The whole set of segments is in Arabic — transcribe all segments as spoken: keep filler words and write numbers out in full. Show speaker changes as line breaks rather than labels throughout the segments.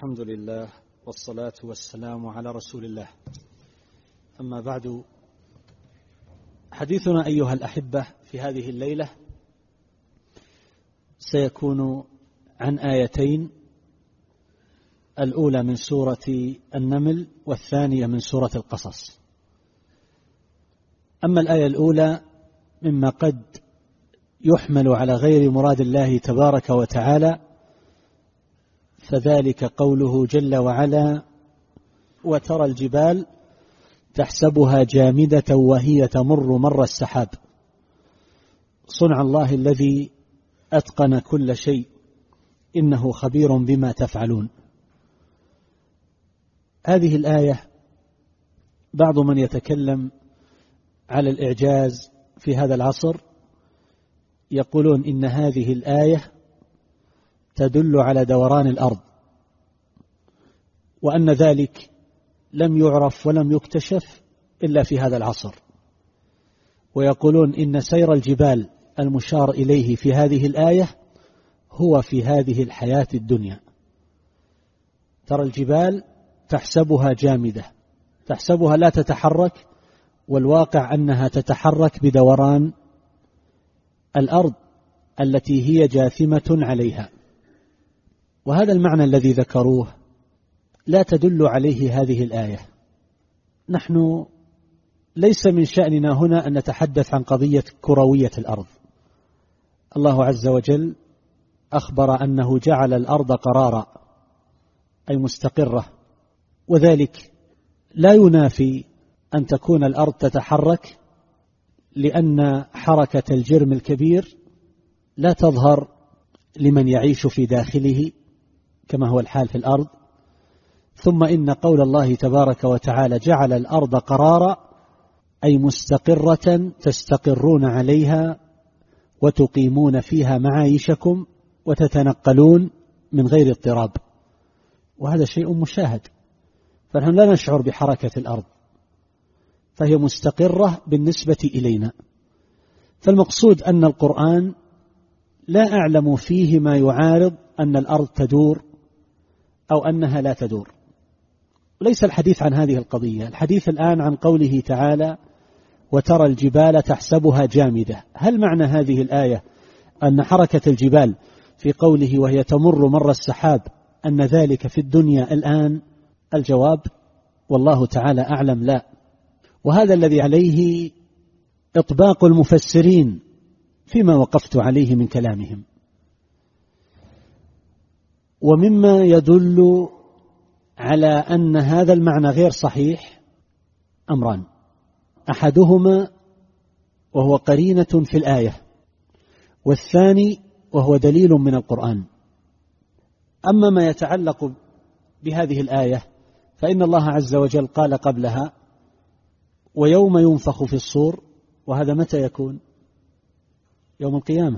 الحمد لله والصلاة والسلام على رسول الله. أما بعد، حديثنا أيها الأحبة في هذه الليلة سيكون عن آيتين، الأولى من سورة النمل والثانية من سورة القصص. أما الآية الأولى مما قد يحمل على غير مراد الله تبارك وتعالى، فذلك قوله جل وعلا: وترى الجبال تحسبها جامدة وهي تمر مر السحاب، صنع الله الذي أتقن كل شيء، إنه خبير بما تفعلون. هذه الآية بعض من يتكلم على الإعجاز في هذا العصر يقولون إن هذه الآية تدل على دوران الأرض، وأن ذلك لم يعرف ولم يكتشف إلا في هذا العصر. ويقولون إن سير الجبال المشار إليه في هذه الآية هو في هذه الحياة الدنيا. ترى الجبال تحسبها جامدة، تحسبها لا تتحرك، والواقع أنها تتحرك بدوران الأرض التي هي جاثمة عليها. وهذا المعنى الذي ذكروه لا تدل عليه هذه الآية. نحن ليس من شأننا هنا أن نتحدث عن قضية كروية الأرض. الله عز وجل أخبر أنه جعل الأرض قرارا، أي مستقرة، وذلك لا ينافي أن تكون الأرض تتحرك، لأن حركة الجرم الكبير لا تظهر لمن يعيش في داخله كما هو الحال في الأرض. ثم إن قول الله تبارك وتعالى جعل الأرض قرارا أي مستقرة تستقرون عليها وتقيمون فيها معايشكم وتتنقلون من غير اضطراب، وهذا شيء مشاهد. فنحن لا نشعر بحركة الأرض، فهي مستقرة بالنسبة إلينا. فالمقصود أن القرآن لا أعلم فيه ما يعارض أن الأرض تدور أو أنها لا تدور. ليس الحديث عن هذه القضية، الحديث الآن عن قوله تعالى: وترى الجبال تحسبها جامدة. هل معنى هذه الآية أن حركة الجبال في قوله وهي تمر مر السحاب أن ذلك في الدنيا الآن؟ الجواب والله تعالى أعلم، لا. وهذا الذي عليه إطباق المفسرين فيما وقفت عليه من كلامهم. ومما يدل على أن هذا المعنى غير صحيح أمران: أحدهما وهو قرينة في الآية، والثاني وهو دليل من القرآن. أما ما يتعلق بهذه الآية فإن الله عز وجل قال قبلها: ويوم ينفخ في الصور، وهذا متى يكون؟ يوم القيامة.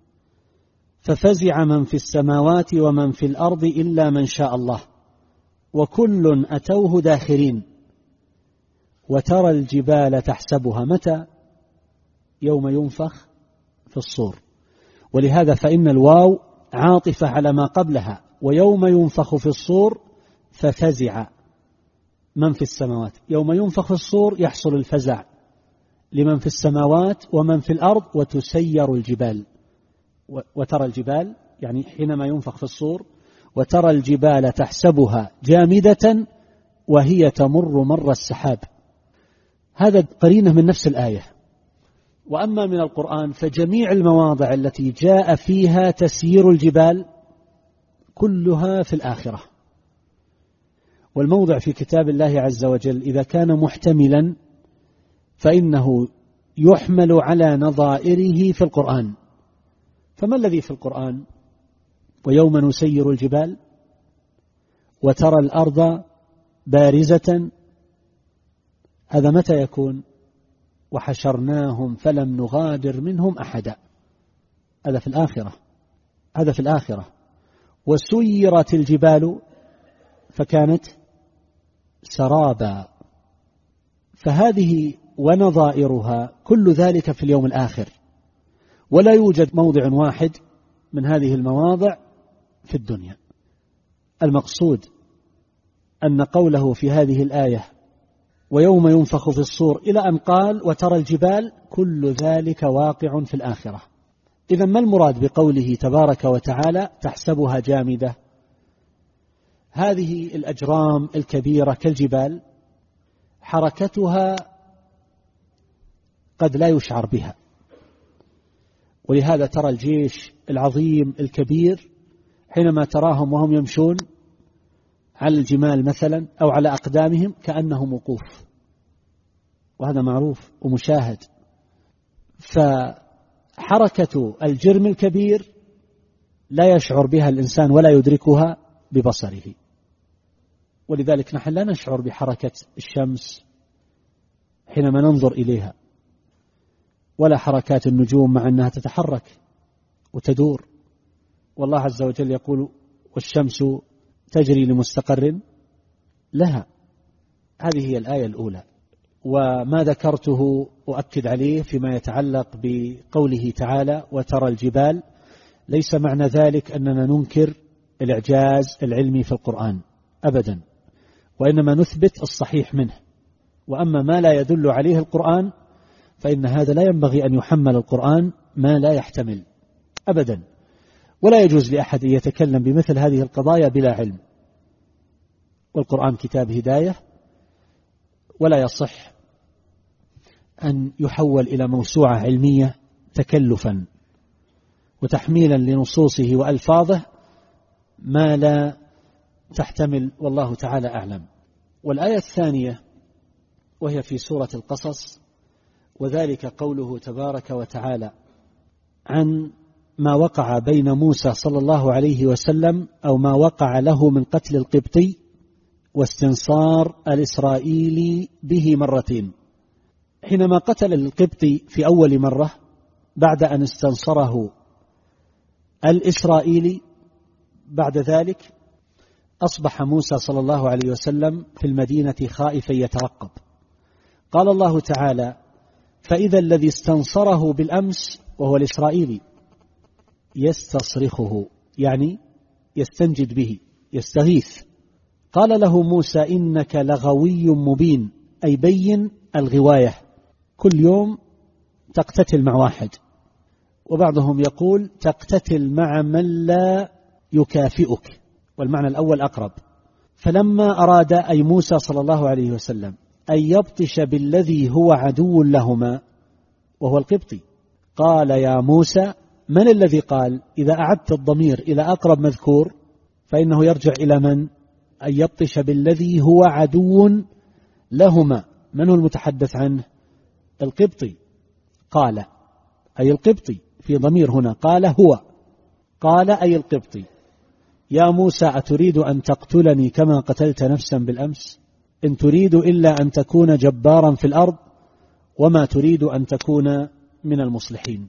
ففزع من في السماوات ومن في الأرض إلا من شاء الله وكل أتوه داخرين. وترى الجبال تحسبها متى؟ يوم ينفخ في الصور. ولهذا فإن الواو عاطفة على ما قبلها: ويوم ينفخ في الصور ففزع من في السماوات. يوم ينفخ في الصور يحصل الفزع لمن في السماوات ومن في الأرض، وتسير الجبال. وترى الجبال يعني حينما ينفخ في الصور: وترى الجبال تحسبها جامدة وهي تمر مر السحاب. هذا قرينة من نفس الآية. وأما من القرآن فجميع المواضع التي جاء فيها تسيير الجبال كلها في الآخرة. والموضع في كتاب الله عز وجل إذا كان محتملا فإنه يحمل على نظائره في القرآن. فما الذي في القرآن؟ ويوم نسير الجبال، وترى الأرض بارزة، هذا متى يكون؟ وحشرناهم فلم نغادر منهم أحدا، هذا في الآخرة. هذا في الآخرة. وسيرت الجبال فكانت سرابا. فهذه ونظائرها كل ذلك في اليوم الآخر، ولا يوجد موضع واحد من هذه المواضع في الدنيا. المقصود أن قوله في هذه الآية ويوم ينفخ في الصور إلى أن قال وترى الجبال كل ذلك واقع في الآخرة. إذن ما المراد بقوله تبارك وتعالى تحسبها جامدة؟ هذه الأجرام الكبيرة كالجبال حركتها قد لا يشعر بها، ولهذا ترى الجيش العظيم الكبير حينما تراهم وهم يمشون على الجمال مثلا أو على أقدامهم كأنهم وقوف، وهذا معروف ومشاهد. فحركة الجرم الكبير لا يشعر بها الإنسان ولا يدركها ببصره، ولذلك نحن لا نشعر بحركة الشمس حينما ننظر إليها، ولا حركات النجوم مع أنها تتحرك وتدور، والله عز وجل يقول والشمس تجري لمستقر لها. هذه هي الآية الأولى. وما ذكرته أؤكد عليه فيما يتعلق بقوله تعالى وترى الجبال، ليس معنى ذلك أننا ننكر الإعجاز العلمي في القرآن أبدا، وإنما نثبت الصحيح منه. وأما ما لا يدل عليه القرآن فإن هذا لا ينبغي أن يحمل القرآن ما لا يحتمل أبدا، ولا يجوز لأحد أن يتكلم بمثل هذه القضايا بلا علم، والقرآن كتاب هداية، ولا يصح أن يحول إلى موسوعة علمية تكلفا وتحميلا لنصوصه وألفاظه ما لا تحتمل، والله تعالى أعلم. والآية الثانية وهي في سورة القصص، وذلك قوله تبارك وتعالى عن ما وقع بين موسى صلى الله عليه وسلم أو ما وقع له من قتل القبطي واستنصار الإسرائيلي به مرتين. حينما قتل القبطي في أول مرة بعد أن استنصره الإسرائيلي، بعد ذلك أصبح موسى صلى الله عليه وسلم في المدينة خائفا يترقب. قال الله تعالى فإذا الذي استنصره بالأمس وهو الإسرائيلي يستصرخه، يعني يستنجد به يستغيث. قال له موسى إنك لغوي مبين، أي بين الغواية، كل يوم تقتتل مع واحد، وبعضهم يقول تقتتل مع من لا يكافئك، والمعنى الأول أقرب. فلما أراد أي موسى صلى الله عليه وسلم أن يبطش بالذي هو عدو لهما وهو القبطي، قال يا موسى، من الذي قال؟ إذا أعدت الضمير إلى أقرب مذكور فإنه يرجع إلى من؟ أن يبطش بالذي هو عدو لهما. من هو المتحدث عنه؟ القبطي. قال أي القبطي، في ضمير هنا، قال هو، قال أي القبطي يا موسى أتريد أن تقتلني كما قتلت نفسا بالأمس؟ إن تريد إلا أن تكون جبارا في الأرض وما تريد أن تكون من المصلحين.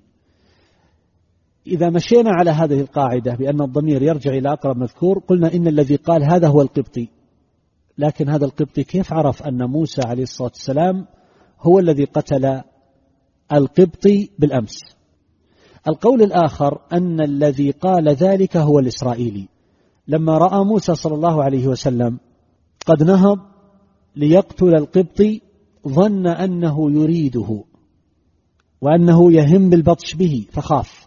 إذا مشينا على هذه القاعدة بأن الضمير يرجع إلى أقرب مذكور، قلنا إن الذي قال هذا هو القبطي. لكن هذا القبطي كيف عرف أن موسى عليه الصلاة والسلام هو الذي قتل القبطي بالأمس؟ القول الآخر أن الذي قال ذلك هو الإسرائيلي، لما رأى موسى صلى الله عليه وسلم قد نهض ليقتل القبطي ظن أنه يريده وأنه يهم بالبطش به فخاف،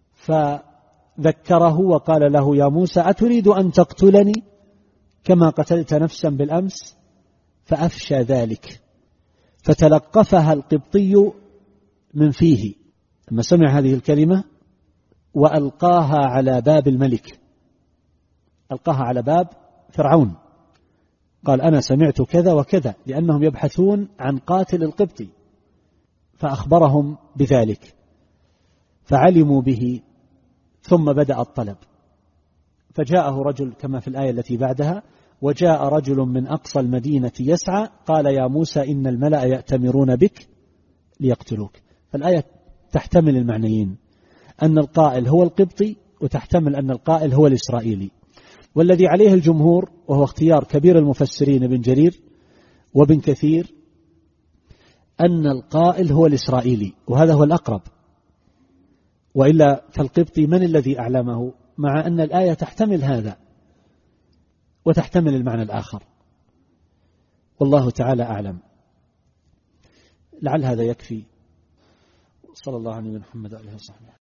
فذكره وقال له يا موسى أتريد أن تقتلني كما قتلت نفسا بالأمس؟ فأفشى ذلك، فتلقفها القبطي من فيه لما سمع هذه الكلمة وألقاها على باب الملك، ألقاها على باب فرعون، قال أنا سمعت كذا وكذا، لأنهم يبحثون عن قاتل القبطي، فأخبرهم بذلك فعلموا به، ثم بدأ الطلب. فجاءه رجل كما في الآية التي بعدها وجاء رجل من أقصى المدينة يسعى قال يا موسى إن الملأ يأتمرون بك ليقتلوك. فالآية تحتمل المعنيين، أن القائل هو القبطي وتحتمل أن القائل هو الإسرائيلي. والذي عليه الجمهور وهو اختيار كبير المفسرين ابن جرير وابن كثير أن القائل هو الإسرائيلي، وهذا هو الأقرب، وإلا فالقبطي من الذي أعلمه؟ مع أن الآية تحتمل هذا، وتحتمل المعنى الآخر، والله تعالى أعلم. لعل هذا يكفي. صلى الله عليه وسلم محمد وعلى آله وصحبه.